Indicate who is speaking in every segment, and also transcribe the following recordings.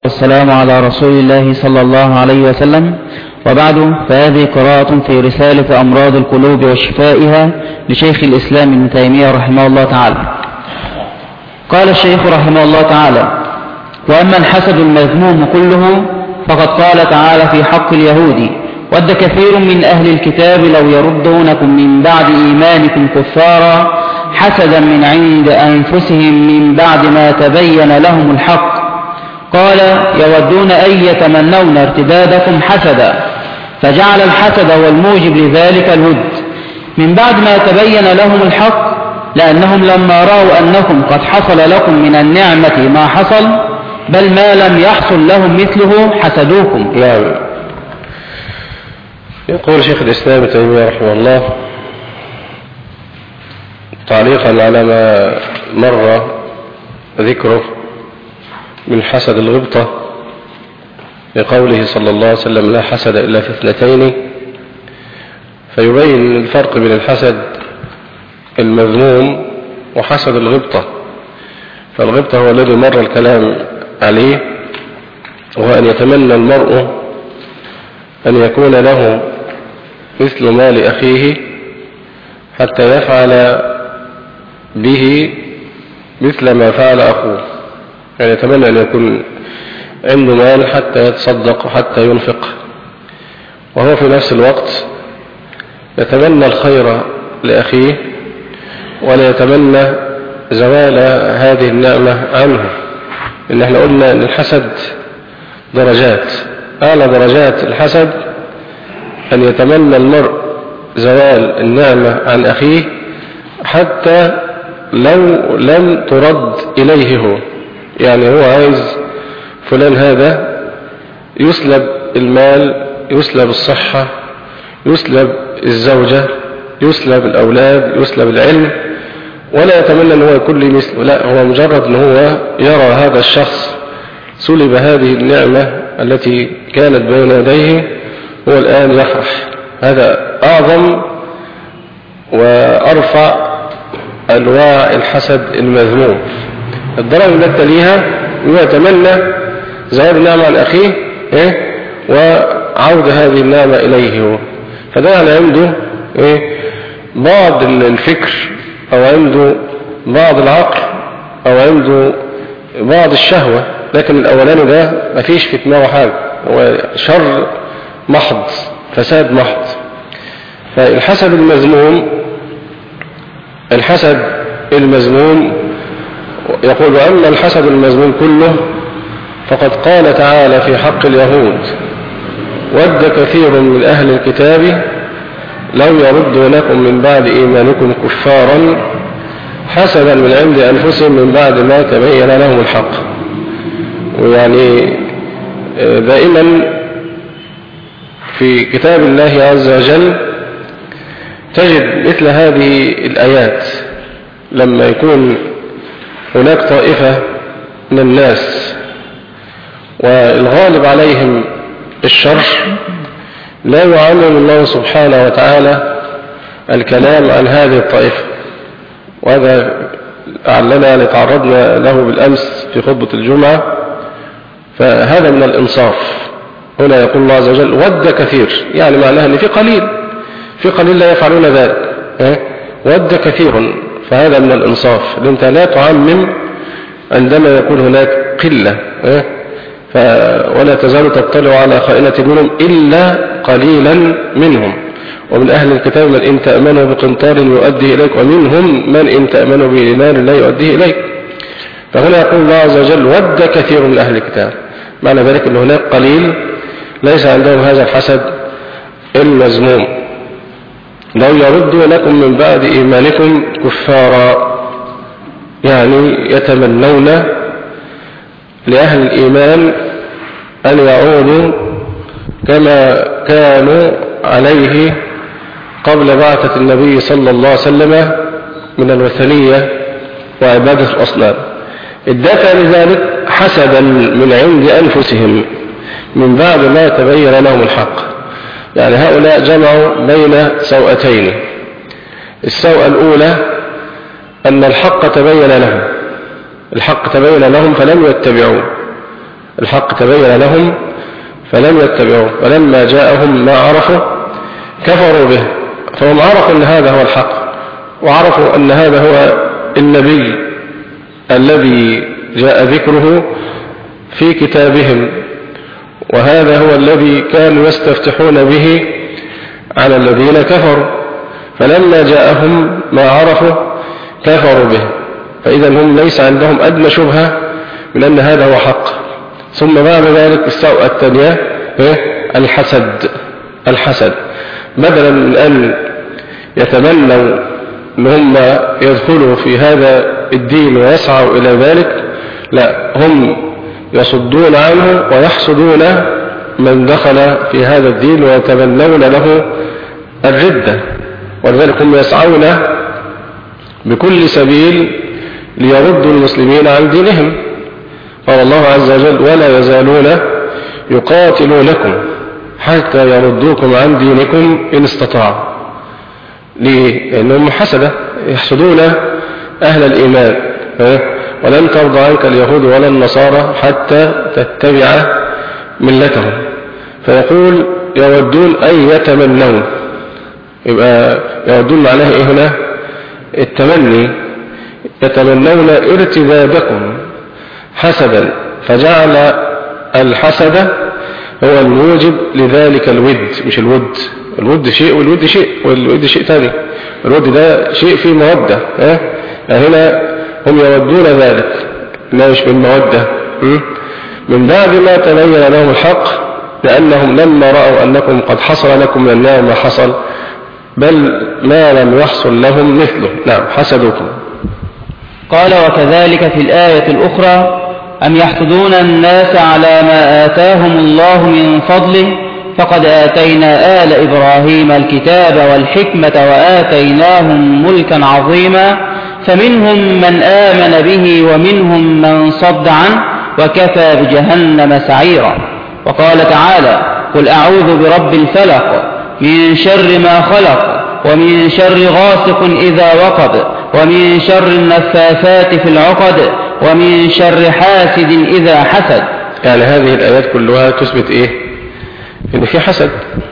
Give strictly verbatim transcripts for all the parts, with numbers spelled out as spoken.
Speaker 1: والسلام على رسول الله صلى الله عليه وسلم، وبعد، فهذه قراءة في رسالة أمراض القلوب وشفائها لشيخ الإسلام ابن تيمية رحمه الله تعالى. قال الشيخ رحمه الله تعالى: وأما الحسد المذموم كله فقد قال تعالى في حق اليهود: ود كثير من أهل الكتاب لو يردونكم من بعد إيمانكم كفارا حسدا من عند أنفسهم من بعد ما تبين لهم الحق. قال: يودون أن يتمنون ارتدادكم حسدا، فجعل الحسد هو الموجب لذلك الود من بعد ما تبين لهم الحق، لأنهم لما رأوا أنكم قد حصل لكم من النعمة ما حصل بل ما لم يحصل لهم مثله حسدوكم.
Speaker 2: نعم. يقول شيخ الإسلام ابن تيمية رحمه الله تعليقا على ما مر ذكره من حسد الغبطة لقوله صلى الله عليه وسلم: لا حسد إلا في اثنتين، فيبين الفرق بين الحسد المذموم وحسد الغبطة. فالغبطة هو الذي مر الكلام عليه، وهو أن يتمنى المرء أن يكون له مثل ما لأخيه حتى يفعل به مثل ما فعل أخوه، يعني يتمنى أن يكون عنده مال حتى يتصدق وحتى ينفق، وهو في نفس الوقت يتمنى الخير لأخيه ولا يتمنى زوال هذه النعمة عنه. إن احنا قلنا أن الحسد درجات، أعلى درجات الحسد أن يتمنى المرء زوال النعمة عن أخيه حتى لو لم ترد إليه هو. يعني هو عايز فلان هذا يسلب المال، يسلب الصحة، يسلب الزوجة، يسلب الأولاد، يسلب العلم، ولا يتمنى أن هو يكون لي مثله. لا، هو مجرد أن هو يرى هذا الشخص سلب هذه النعمة التي كانت بين يديه، هو الآن يفرح. هذا أعظم وأرفع أنواع الحسد المذموم. الدرجة التي تليها يتمنى زوال النعمة عن أخيه إيه؟ وعود هذه النعمة إليه هو. فده يعني عنده إيه؟ بعض الفكر، أو عنده بعض العقل، أو عنده بعض الشهوة، لكن الأولاني ده مفيش في دماغه حاجة، هو شر محض، فساد محض. فالحسد المذموم الحسد المذموم يقول: أما الحسد المذموم كله فقد قال تعالى في حق اليهود: ود كثير من أهل الكتاب لو يردونكم من بعد إيمانكم كفارا حسدا من عند أنفسهم من بعد ما تبين لهم الحق. ويعني دائما في كتاب الله عز وجل تجد مثل هذه الآيات لما يكون هناك طائفة من الناس والغالب عليهم الشر، لا يعلم الله سبحانه وتعالى الكلام عن هذه الطائفة. وهذا أعلنا لتعرضنا له بالأمس في خطبة الجمعة. فهذا من الإنصاف. هنا يقول الله عز وجل: ود كثير، يعني معناها أن في قليل في قليل لا يفعلون ذلك. ود كثير، فهذا من الإنصاف. لأنت لا تعمم عندما يكون هناك قلة، ولا تزال تطلع على خائنة منهم إلا قليلا منهم. ومن أهل الكتاب من إن تأمنوا بقنطار يؤدي إليك، ومنهم من إن تأمنوا بدينار لا يؤديه إليك. فهنا يقول الله عز وجل: ود كثير من أهل الكتاب، معنى ذلك أن هناك قليل ليس عندهم هذا الحسد المذموم. لو يردونكم من بعد إيمانكم كفارا، يعني يتمنون لأهل الإيمان أن يعودوا كما كانوا عليه قبل بعثة النبي صلى الله عليه وسلم من الوثنية وعبادة الأصنام. الدافع لذلك حسدا من عند أنفسهم من بعد ما تبين لهم الحق. يعني هؤلاء جمعوا بين سوءتين. السوءة الأولى أن الحق تبين لهم الحق تبين لهم فلم يتبعوه، الحق تبين لهم فلم يتبعوه، ولما جاءهم ما عرفوا كفروا به. فهم عرفوا أن هذا هو الحق، وعرفوا أن هذا هو النبي الذي جاء ذكره في كتابهم، وهذا هو الذي كانوا يستفتحون به على الذين كفروا، فلما جاءهم ما عرفوا كفروا به. فإذا هم ليس عندهم أدنى شبهة من أن هذا هو حق. ثم بعد ذلك استوى التانية الحسد. الحسد بدلا من أن يتمنوا أن هم يدخلوا في هذا الدين ويسعوا إلى ذلك، لا، هم يصدون عنه ويحسدون من دخل في هذا الدين ويتمنون له الردة، ولذلك هم يسعون بكل سبيل ليردوا المسلمين عن دينهم. قال الله عز وجل: ولا يزالون يقاتلونكم حتى يردوكم عن دينكم إن استطاعوا. ليه؟ لأنهم حسدة يحسدون أهل الإيمان. ولن ترضى عنك اليهود ولا النصارى حتى تتبع ملتهم. فيقول يودون أي يتمنون، يبقى يودون معناه إيه هنا؟ التمني، يتمنون ارتدادكم حسدا، فجعل الحسد هو الموجب لذلك الود. مش الود، الود شيء والود شيء والود شيء ثاني. الود ده شيء فيه مودة. اه؟ هنا هم يودون ذلك، لا مش من مودة، من بعد ما تبين لهم الحق، لأنهم لما رأوا أنكم قد حصل لكم من النار ما حصل، بل ما لم يحصل لهم مثله. نعم، حسدوكم.
Speaker 1: قال: وكذلك في الآية الأخرى: أم يحسدون الناس على ما آتاهم الله من فضله فقد آتينا آل إبراهيم الكتاب والحكمة وآتيناهم ملكا عظيما فمنهم من آمن به ومنهم من صد عنه وكفى بجهنم سعيرا. وقال تعالى: قل أعوذ برب الفلق من شر ما خلق ومن شر غاسق إذا وقب ومن شر النفاثات في العقد ومن شر حاسد إذا حسد.
Speaker 2: يعني هذه الآيات كلها تثبت إيه؟ إن في حسد،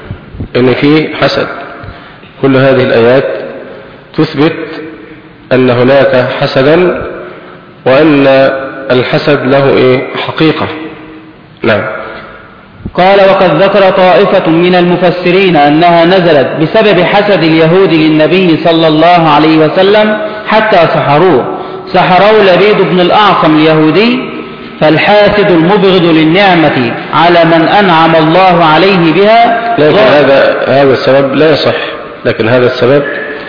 Speaker 2: إن في حسد. كل هذه الآيات تثبت أن هناك حسدا وأن الحسد له إيه؟ حقيقة. نعم.
Speaker 1: قال: وقد ذكر طائفة من المفسرين أنها نزلت بسبب حسد اليهود للنبي صلى الله عليه وسلم حتى سحروه. سحروا لبيد بن الأعصم اليهودي، فالحاسد المبغض للنعمة على من أنعم الله عليه بها.
Speaker 2: لكن هذا هذا السبب لا يصح، لكن هذا السبب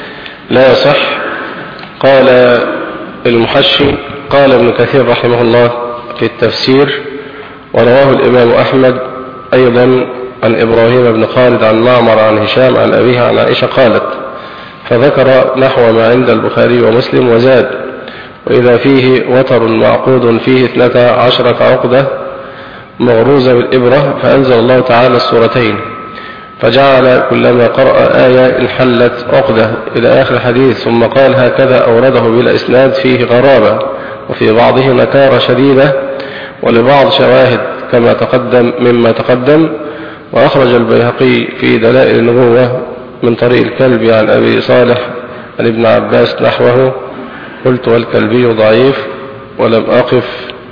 Speaker 2: لا يصح. قال المحشي، قال ابن كثير رحمه الله في التفسير: ورواه الإمام أحمد أيضا عن إبراهيم بن خالد عن معمر عن هشام عن أبيه عن عائشة قالت، فذكر نحو ما عند البخاري ومسلم وزاد: وإذا فيه وتر معقود فيه اثنتا عشرة عقدة مغروزة بالإبرة، فأنزل الله تعالى السورتين، فجعل كلما قرأ آية انحلت عقدة إلى آخر الحديث. ثم قال: هكذا أورده بلا إسناد فيه غرابة، وفي بعضه نكارة شديدة، ولبعض شواهد كما تقدم مما تقدم. وأخرج البيهقي في دلائل النبوة من طريق الكلب عن أبي صالح عن ابن عباس نحوه. قلت: والكلبي ضعيف، ولم أقف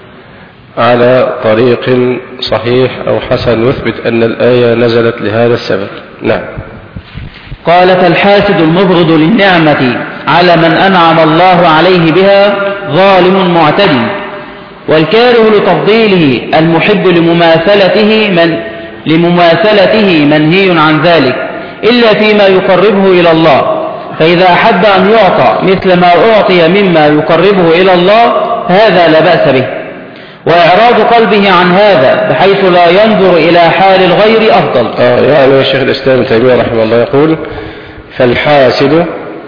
Speaker 2: على طريق صحيح أو حسن يثبت أن الآية نزلت لهذا السبب. نعم.
Speaker 1: قال: فالحاسد المبغض للنعمة على من أنعم الله عليه بها ظالم معتدي، والكاره لتفضيله المحب لمماثلته من لمماثلته منهي عن ذلك إلا فيما يقربه إلى الله، فإذا أحب أن يعطى مثل ما أعطي مما يقربه إلى الله هذا لا بأس به، وإعراض قلبه عن هذا بحيث لا ينظر إلى حال الغير أفضل.
Speaker 2: آه يعني الشيخ الإسلام ابن تيمية رحمه الله يقول: فالحاسد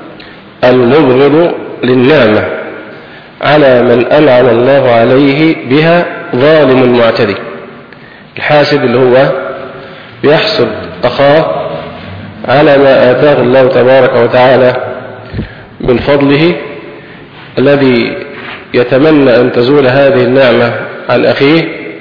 Speaker 2: المبغض للنعمة على من أنعم الله عليه بها ظالم معتدي. الحاسد اللي هو بيحسد أخاه على ما آتاه الله تبارك وتعالى من فضله، الذي يتمنى أن تزول هذه النعمة عن أخيه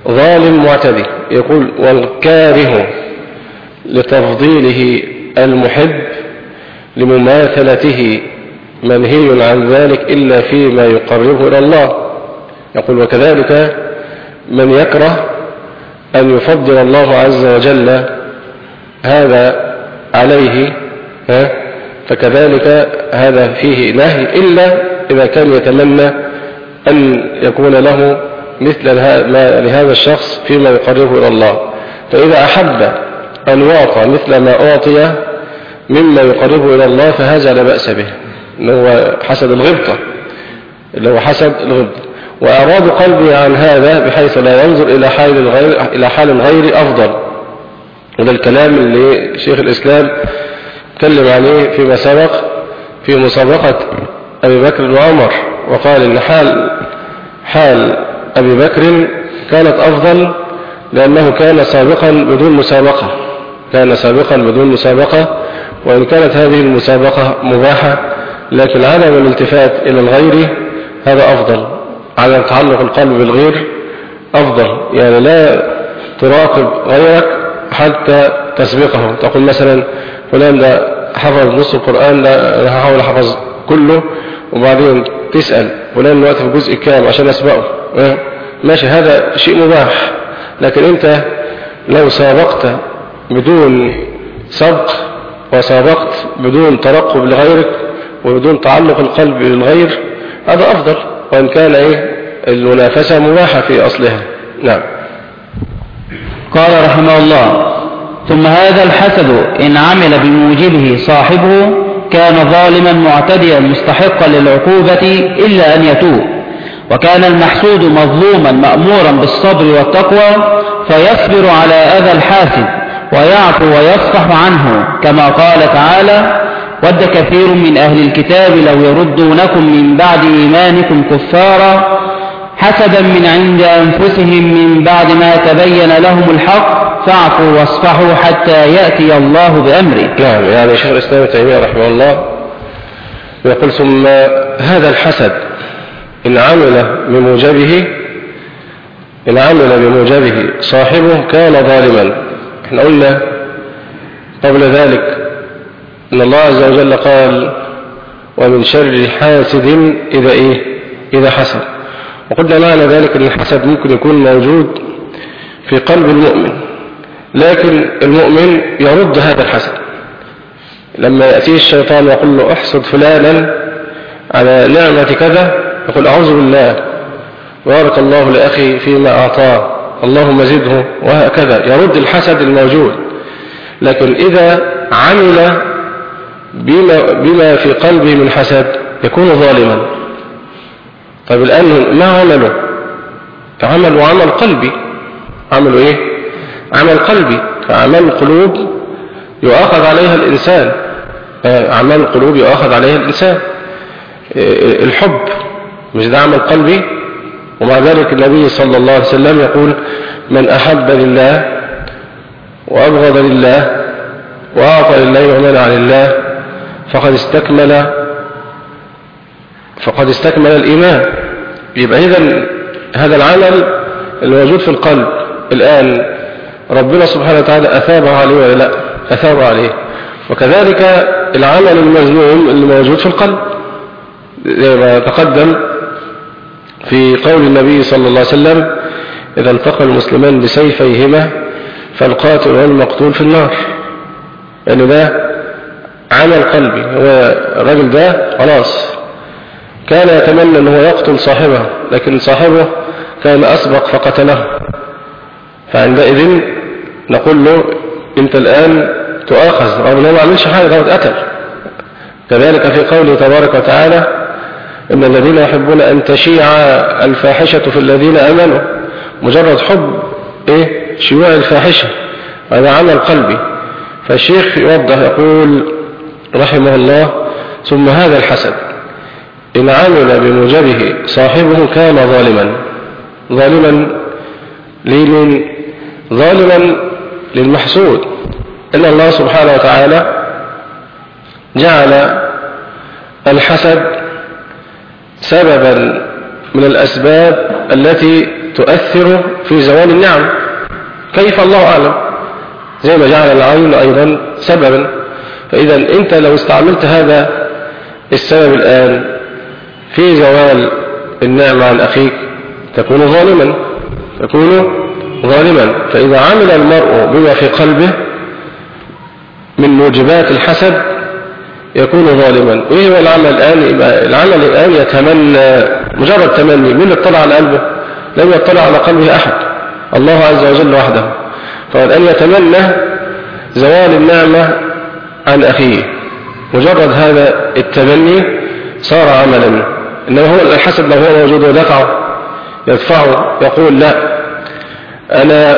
Speaker 2: ظالم معتدي. يقول والكاره لتفضيله المحب لمماثلته منهي عن ذلك إلا فيما يقربه إلى الله. يقول وكذلك من يكره أن يفضل الله عز وجل هذا عليه ها فكذلك هذا فيه نهي إلا إذا كان يتمنى أن يكون له مثل ما لهذا الشخص فيما يقربه إلى الله. فإذا أحب أن يعطى مثل ما أعطي مما يقربه إلى الله فهذا لا بأس به، اللي هو حسد الغبطة، اللي هو حسد الغبطة. وأراد قلبي عن هذا بحيث لا ينظر إلى حال الغير إلى حال غير أفضل. وده الكلام اللي شيخ الإسلام تكلم عليه فيما سبق في مسابقة أبي بكر وعمر، وقال إن حال حال أبي بكر كانت أفضل لأنه كان سابقا بدون مسابقة كان سابقا بدون مسابقة وإن كانت هذه المسابقة مباحة، لكن عدم الالتفات إلى الغير هذا أفضل. على تعلق القلب بالغير أفضل، يعني لا تراقب غيرك حتى تسبقه. تقول مثلا فلان ده حفظ نص القرآن، لا أنا هحاول أحفظ كله، وبعدين تسأل فلان الوقت في الجزء كام عشان أسبقه. ماشي، هذا شيء مباح. لكن أنت لو سابقت بدون سبق وسابقت بدون ترقب لغيرك وبدون تعلق القلب بالغير هذا أفضل، وإن كان إيه المنافسة مباحة في أصلها. نعم.
Speaker 1: قال رحمه الله: ثم هذا الحسد إن عمل بموجبه صاحبه كان ظالما معتديا مستحقا للعقوبة إلا أن يتوب، وكان المحسود مظلوما مأمورا بالصبر والتقوى فيصبر على أذى الحاسد ويعفو ويصفح عنه، كما قال تعالى: ود كثير من أهل الكتاب لو يردونكم من بعد إيمانكم كفارا حسدا من عند أنفسهم من بعد ما تبين لهم الحق فاعفوا واصفحوا حتى يأتي الله بأمره.
Speaker 2: نعم، يعني شيخ الإسلام ابن تيمية رحمه الله يقول: ثم هذا الحسد إن عمل بموجبه إن عمل بموجبه صاحبه كان ظالما. احنا قلنا قبل ذلك إن الله عز وجل قال: ومن شر حاسد إذا إيه إذا حسد. وقلنا معنى ذلك أن الحسد ممكن يكون موجود في قلب المؤمن، لكن المؤمن يرد هذا الحسد. لما يأتيه الشيطان يقول له: احسد فلانا على نعمة كذا، يقول: أعوذ بالله، بارك الله لأخي فيما أعطاه، اللهم زده، وهكذا يرد الحسد الموجود. لكن إذا عمل بما, بما في قلبه من حسد يكون ظالما. طيب الآن ما عمله؟ عمل وعمل قلبي. عمله إيه؟ عمل قلبي. فأعمال القلوب يؤاخذ عليها الإنسان أعمال القلوب يؤاخذ عليها الإنسان. الحب مش ده عمل قلبي؟ ومع ذلك النبي صلى الله عليه وسلم يقول: من أحب لله وأبغض لله وأعطى لله ومنع لله فقد استكمل فقد استكمل الإيمان. يبقى إذن هذا العمل الموجود في القلب الآن ربنا سبحانه وتعالى أثابه عليه ولا لا؟ أثابه عليه. وكذلك العمل المذموم اللي موجود في القلب زي ما تقدم في قول النبي صلى الله عليه وسلم: إذا التقى المسلمان بسيفيهما فالقاتل والمقتول في النار. يعني ده عمل قلبي. هو الرجل ده خلاص كان يتمنى أنه يقتل صاحبه، لكن صاحبه كان أسبق فقتله، فعندئذ نقول له: أنت الآن تؤاخذ رغم أنه ما عملش حاجة، ده اتقتل. كذلك في قوله تبارك وتعالى: إن الذين يحبون أن تشيع الفاحشة في الذين آمنوا. مجرد حب إيه؟ شيوع الفاحشة، هذا عمل قلبي. فالشيخ يوضح يقول رحمه الله: ثم هذا الحسد إن عمل بموجبه صاحبه كان ظالما. ظالما لمن؟ ظالما للمحسود. إن الله سبحانه وتعالى جعل الحسد سببا من الأسباب التي تؤثر في زوال النعم. كيف؟ الله أعلم. زي ما جعل العين أيضا سببا. فإذا أنت لو استعملت هذا السبب الآن في زوال النعمة عن أخيك تكون ظالما، تكون ظالما. فإذا عمل المرء بما في قلبه من موجبات الحسد يكون ظالما. وإيه هو العمل الآن؟ العمل الآن يتمنى، مجرد تمني. من اطلع على قلبه؟ لم يطلع على قلبه أحد، الله عز وجل وحده. فالآن يتمنى زوال النعمة عن أخيه. مجرد هذا التمني صار عملا. إنما هو الحسد لو هو موجود ودفعه يدفعه، يقول لا، أنا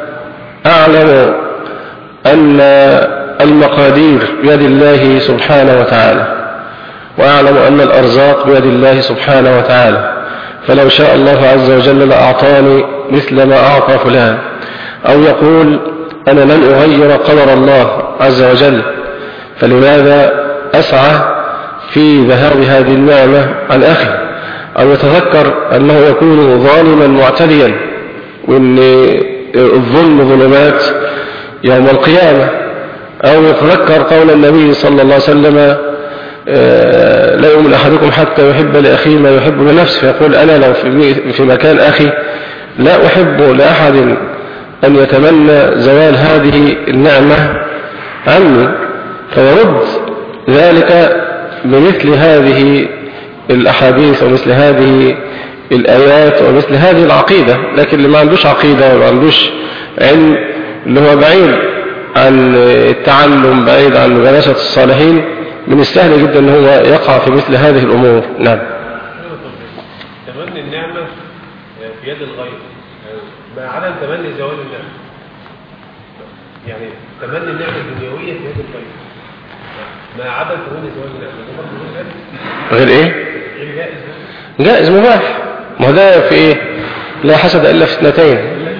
Speaker 2: أعلم أن المقادير بيد الله سبحانه وتعالى، وأعلم أن الأرزاق بيد الله سبحانه وتعالى، فلو شاء الله عز وجل لأعطاني مثل ما أعطى فلان. أو يقول أنا لن أغير قدر الله عز وجل، فلماذا أسعى في ذهاب هذه النعمة عن أخي؟ أو يتذكر أنه يكون ظالما معتديا، وأن الظلم ظلمات يوم القيامة. أو يتذكر قول النبي صلى الله عليه وسلم لا يؤمن أحدكم حتى يحب لأخيه ما يحب لنفسه، فيقول أنا لو في مكان أخي لا أحب لأحد أن يتمنى زوال هذه النعمة عني. فيرد ذلك بمثل هذه الأحاديث ومثل هذه الآيات ومثل هذه العقيدة. لكن اللي ما عندوش عقيدة وما عندوش علم، اللي هو بعيد عن التعلم، بعيد عن مجالسة الصالحين، من السهل جدا أن هو يقع في مثل هذه الأمور. نعم.
Speaker 3: تمني النعمة في يد الغير مع عدم تمني زوال النعمة. يعني تمني النعمة الدنيوية في يد الغير مع عدم تمني زوال النعمة.
Speaker 2: غير ايه؟
Speaker 3: غير جائز.
Speaker 2: جائز مباح. ما ده في ايه؟ لا حسد الا في اثنتين.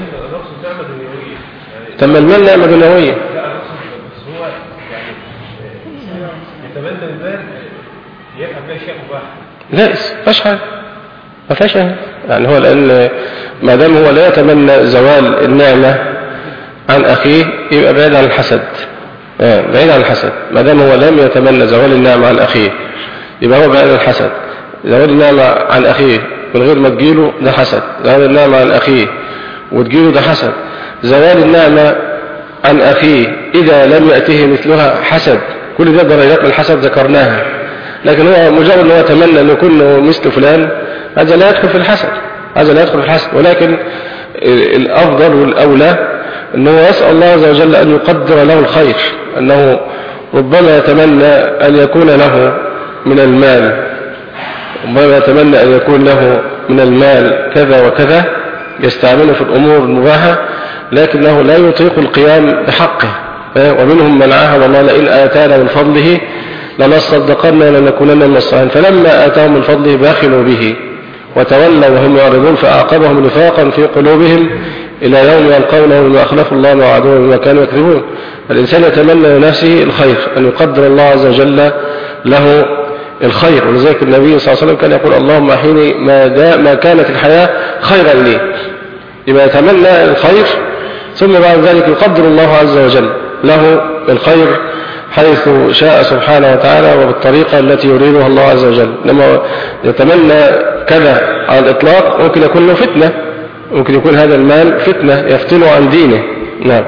Speaker 2: تمنى النعمة دنيوية.
Speaker 3: لا اقصد بس هو يعني يتمنى المال يفعل بها شيء مباح.
Speaker 2: لا ما فيهاش حاجة، ما فيهاش حاجة. يعني هو لأن ما دام هو لا يتمنى زوال النعمة عن أخيه يبقى بعيد عن الحسد. آه بعيد عن الحسد. ما دام هو لم يتمنى زوال النعمة عن أخيه يبقى هو بعيد عن الحسد. زوال النعمة عن أخيه من غير ما تجيله ده حسد. زوال النعمة عن أخيه وتجيله ده حسد. زوال النعمة عن أخيه إذا لم يأته مثلها حسد. كل ده درجات من الحسد ذكرناها. لكن هو مجرد أنه يتمنى أن يكون مثل فلان، هذا لا يدخل في الحسد، هذا لا يدخل في الحسد. ولكن الأفضل والأولى أنه يسأل الله عز وجل أن يقدر له الخير، أنه ربما يتمنى أن يكون له من المال، ربما يتمنى أن يكون له من المال كذا وكذا، يستعمله في الأمور المباحة، لكنه لا يطيق القيام بحقه. ومنهم من عاهد الله لئن آتانا من فضله لنصدقن ولنكونن من الصالحين، فلما آتاهم من فضله بخلوا به وتولوا وهم يعرضون فأعقبهم نفاقا في قلوبهم إلى يوم يلقونه بما أخلفوا الله ما وعدوه بما كانوا يكذبون. الإنسان يتمنى لنفسه الخير، أن يقدر الله عز وجل له الخير. ولذلك النبي صلى الله عليه وسلم كان يقول اللهم أحيني ما, ما كانت الحياة خيرا لي. يبقى يتمنى الخير ثم بعد ذلك يقدر الله عز وجل له الخير حيث شاء سبحانه وتعالى وبالطريقة التي يريدها الله عز وجل. لما يتمنى كذا على الإطلاق ممكن يكون له فتنة، ممكن يكون هذا المال فتنة يفتنه عن دينه. نعم.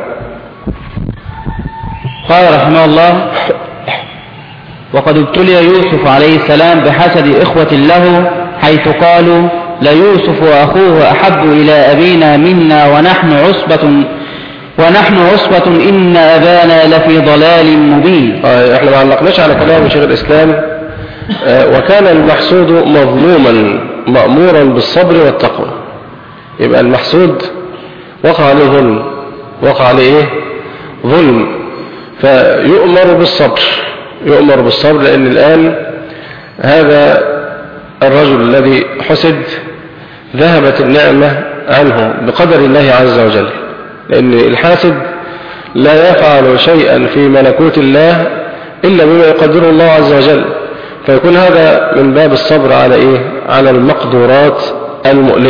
Speaker 1: قال رحمه الله وقد ابتلي يوسف عليه السلام بحسد إخوة له حيث قالوا ليوسف وأخوه أحب إلى أبينا منا ونحن عصبة ونحن عصبة إن أبانا لفي ضلال مبين.
Speaker 2: احنا ما علقناش على كلام شيخ الإسلام. وكان المحسود مظلوما مأمورا بالصبر والتقوى. يبقى المحسود وقع عليه ظلم، وقع عليه ايه؟ ظلم، فيؤمر بالصبر، يؤمر بالصبر. لأن الآن هذا الرجل الذي حسد ذهبت النعمة عنه بقدر الله عز وجل، لأن الحاسد لا يفعل شيئا في ملكوت الله إلا بما يقدره الله عز وجل. فيكون هذا من باب الصبر على إيه؟ على المقدورات المؤلمة.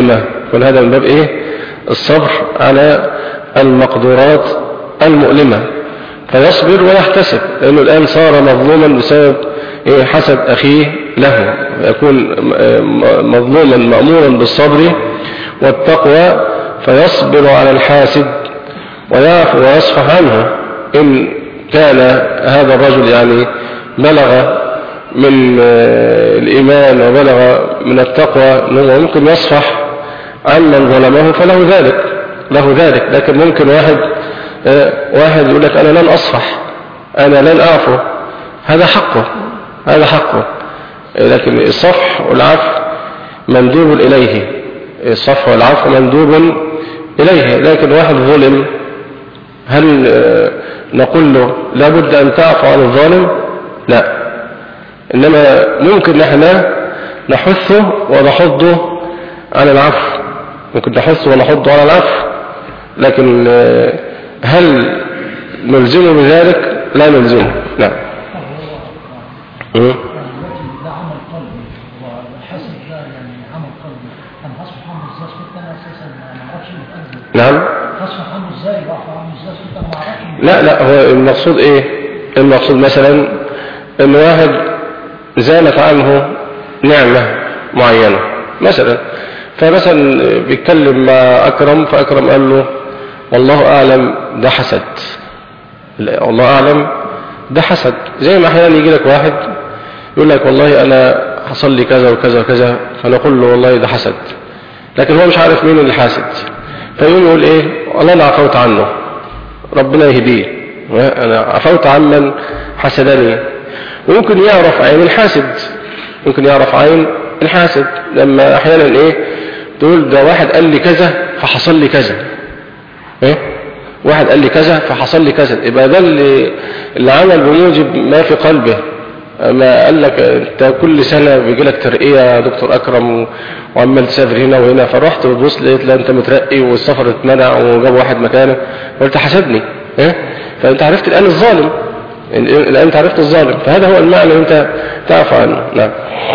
Speaker 2: يكون هذا من باب إيه الصبر على المقدورات المؤلمة، فيصبر ويحتسب، لأنه الآن صار مظلوما بسبب إيه حسد أخيه له، يكون مظلوما مأمورا بالصبر والتقوى، فيصبر على الحاسد ويعفو ويصفح عنه. إن كان هذا الرجل يعني بلغ من الإيمان وبلغ من التقوى أنه ممكن يصفح عن من ظلمه فله ذلك له ذلك لكن ممكن واحد واحد يقول لك أنا لن أصفح، أنا لن أعفو، هذا حقه هذا حقه لكن الصفح والعفو مندوب إليه، الصفح والعفو مندوب إليه. لكن واحد ظلم، هل نقول له لابد أن تعفو عن الظالم؟ لا، إنما ممكن نحن نحثه ونحضه على العفو، ممكن نحثه ونحضه على العفو، لكن هل نلزمه بذلك؟ لا نلزمه. نعم. نعم. لا لا هو المقصود ايه؟ المقصود مثلا ان واحد زالت عنه نعمة معينة مثلا، فمثلا بيتكلم مع اكرم، فاكرم قال له والله اعلم ده حسد، والله اعلم ده حسد. زي ما احيانا يجي لك واحد يقول لك والله انا حصل لي كذا وكذا وكذا، فنقول له والله ده حسد، لكن هو مش عارف مين اللي حاسد، فيقول يقول ايه والله انا عفوت عنه ربنا يهديه، انا عفوت عن من حسدني. وممكن يعرف عين الحاسد، ممكن يعرف عين الحاسد لما احيانا ايه تقول ده واحد قال لي كذا فحصل لي كذا، ايه واحد قال لي كذا فحصل لي كذا، يبقى ده اللي, اللي عمل بموجب ما في قلبه. ما قال لك انت كل سنة بيجي لك ترقية يا دكتور اكرم وعمال تسافر هنا وهنا، فرحت وبص لقيت لا انت مترقي والسفر اتمنع وجاب واحد مكانه، قلت حسدني، ايه فانت عرفت الان الظالم، الان انت عرفت الظالم، فهذا هو المعنى انت تعرف عنه. نعم.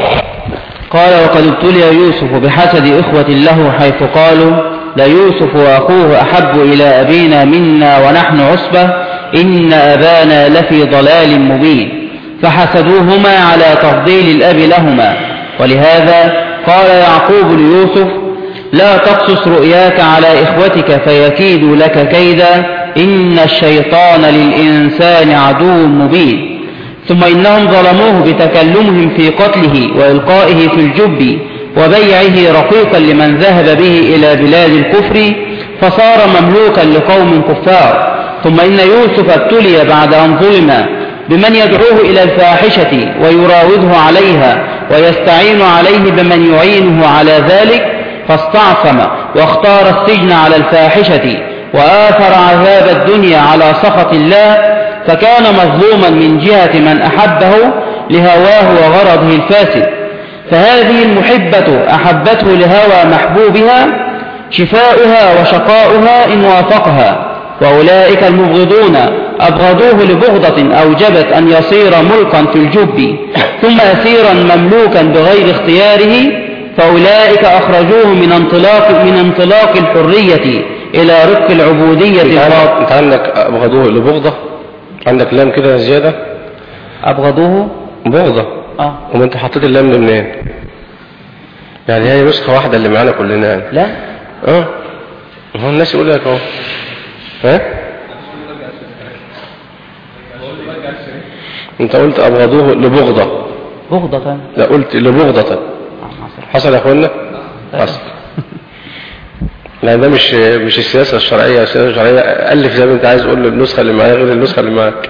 Speaker 1: قال وقد ابتلي يوسف بحسد إخوة له حيث قالوا ليوسف وأخوه أحب إلى أبينا منا ونحن عصبة إن أبانا لفي ضلال مبين، فحسدوهما على تفضيل الأب لهما. ولهذا قال يعقوب ليوسف لا تقصص رؤياك على إخوتك فيكيدوا لك كيدا إن الشيطان للإنسان عدو مبين. ثم إنهم ظلموه بتكلمهم في قتله وإلقائه في الجب وبيعه رقيقا لمن ذهب به إلى بلاد الكفر فصار مملوكا لقوم كفار. ثم إن يوسف ابتلي بعد أن ظلم بمن يدعوه إلى الفاحشة ويراوده عليها ويستعين عليه بمن يعينه على ذلك، فاستعصم واختار السجن على الفاحشة وآثر عذاب الدنيا على سخط الله، فكان مظلوما من جهة من أحبه لهواه وغرضه الفاسد. فهذه المحبة أحبته لهوى محبوبها شفاؤها وشقاؤها إن وافقها، وأولئك المبغضون أبغضوه لبغضة أوجبت أن يصير ملكا في الجب ثم أسيرا مملوكا بغير اختياره، فأولئك أخرجوه من انطلاق, من انطلاق الحرية إلى رق العبودية.
Speaker 2: انت عندك أبغضوه لبغضة، عندك لام كده زيادة،
Speaker 1: أبغضوه
Speaker 2: بغضة.
Speaker 1: اه
Speaker 2: وما انت حطيت اللام دي منين؟ يعني هي نسخة واحدة اللي معانا كلنا يعني.
Speaker 1: لا
Speaker 2: اه هو الناس يقول لك اهو ها انت قلت أبغضوه لبغضة
Speaker 1: بغضة،
Speaker 2: لا قلت لبغضة. حصل يا اخوانا؟ حصل. لا ده مش مش السياسة الشرعية، السياسة الشرعية ألف زي ما انت عايز، قول النسخة اللي معايا غير النسخة اللي معاك.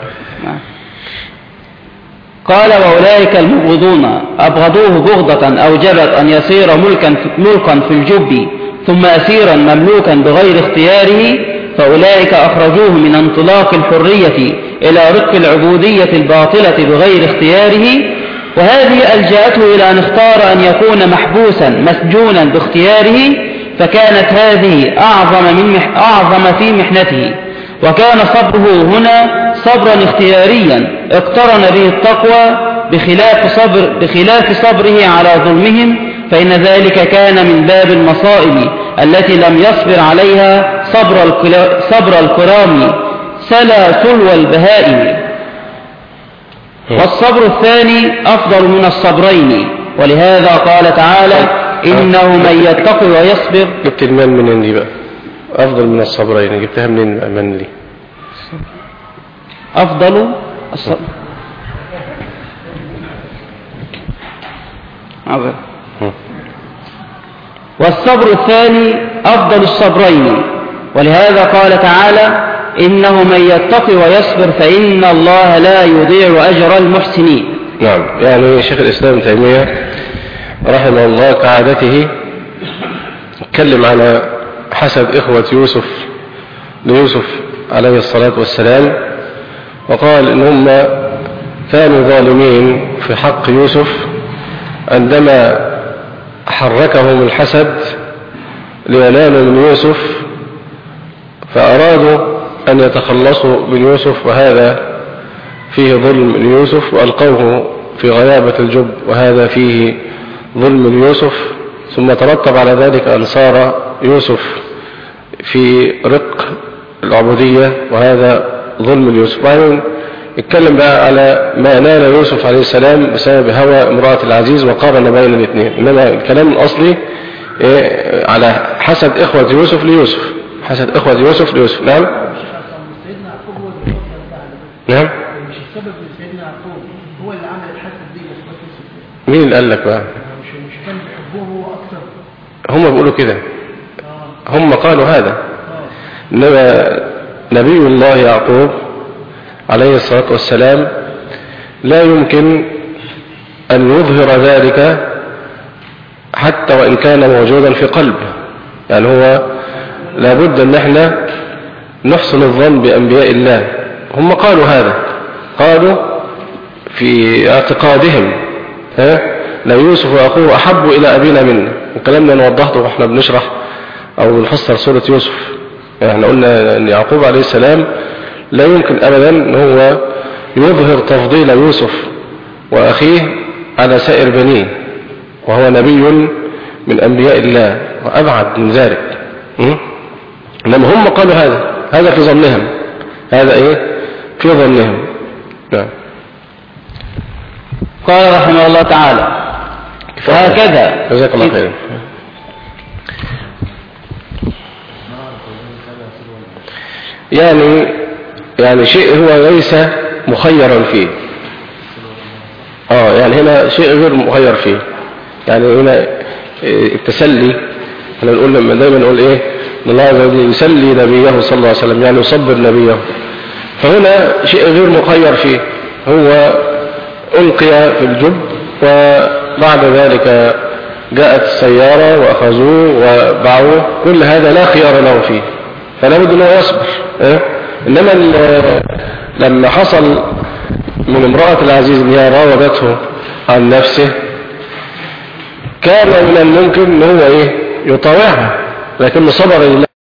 Speaker 1: قال وأولئك المبغضون أبغضوه بغضة أوجبت أن يصير ملكا ملكا في الجب ثم أسيرا مملوكا بغير اختياره، فأولئك أخرجوه من انطلاق الحرية إلى رق العبودية الباطلة بغير اختياره، وهذه ألجأته إلى أن اختار أن يكون محبوسا مسجونا باختياره، فكانت هذه أعظم, من مح... أعظم في محنته. وكان صبره هنا صبرا اختياريا اقترن به التقوى بخلاف, صبر بخلاف صبره على ظلمهم، فإن ذلك كان من باب المصائب التي لم يصبر عليها صبر, الكلا... صبر الكرام سلا تلوى البهائم. والصبر الثاني أفضل من الصبرين، ولهذا قال تعالى إنه من يتقي ويصبر.
Speaker 2: جبت المال منين دي بقى؟ أفضل من الصبرين جبتها منين من لي؟
Speaker 1: أفضل الصبر عبر. والصبر الثاني أفضل الصبرين، ولهذا قال تعالى إنه من يتقي ويصبر فإن الله لا يضيع أجر المحسنين.
Speaker 2: نعم، يعني شيخ الإسلام ابن تيمية رحمه الله كعادته اتكلم على حسد إخوة يوسف ليوسف عليه الصلاة والسلام، وقال إن هم كانوا ظالمين في حق يوسف عندما حركهم الحسد لينالوا من يوسف، فأرادوا أن يتخلصوا من يوسف، وهذا فيه ظلم ليوسف، وألقوه في غيابة الجب، وهذا فيه ظلم ليوسف. ثم ترتب على ذلك أن صار يوسف في رق العبودية، وهذا ظلم ليوسف. وعن اتكلم بقى على ما نال يوسف عليه السلام بسبب هوى امرأة العزيز، وقارن بين الاثنين. إنما الكلام الأصلي إيه؟ على حسد إخوة يوسف ليوسف، حسد إخوة يوسف ليوسف. نعم نعم.
Speaker 4: مش السبب ان سيدنا يعقوب هو اللي عمل الحسد دي لاخوات يوسف؟
Speaker 2: مين اللي قال لك بقى؟
Speaker 4: مش مش كان بيحبوه هو اكتر؟
Speaker 2: هم بيقولوا كده، هم قالوا هذا. إنما نبي الله يعقوب عليه الصلاة والسلام لا يمكن أن يظهر ذلك حتى وإن كان موجودا في قلبه. يعني هو لابد أن احنا نحسن الظن بأنبياء الله. هم قالوا هذا، قالوا في اعتقادهم ها لا يوسف وأخوه أحب إلى أبينا منا. والكلام ده نوضحته وإحنا بنشرح أو بنفسر سورة يوسف. يعني احنا قلنا أن يعقوب عليه السلام لا يمكن أبدا أن هو يظهر تفضيل يوسف وأخيه على سائر بنيه، وهو نبي من أنبياء الله وأبعد من ذلك. إنما هم قالوا هذا، هذا في ظنهم، هذا إيه في ظنهم. نعم.
Speaker 1: قال رحمه الله تعالى وهكذا.
Speaker 2: جزاك الله خير. يعني يعني شيء هو ليس مخيرا فيه. اه يعني هنا شيء غير مخير فيه. يعني هنا التسلي، احنا نقول لما دايما نقول ايه ان الله عز وجل يسلي نبيه صلى الله عليه وسلم، يعني يصبر نبيه. فهنا شيء غير مخير فيه، هو ألقي في الجب، وبعد ذلك جاءت السيارة وأخذوه وباعوه. كل هذا لا خيار له فيه، فلا بد أنه يصبر. إيه؟ إنما لما حصل من امرأة العزيز أن هي راودته عن نفسه، كان من الممكن أنه هو إيه يطاوعها، لكن صبر لله.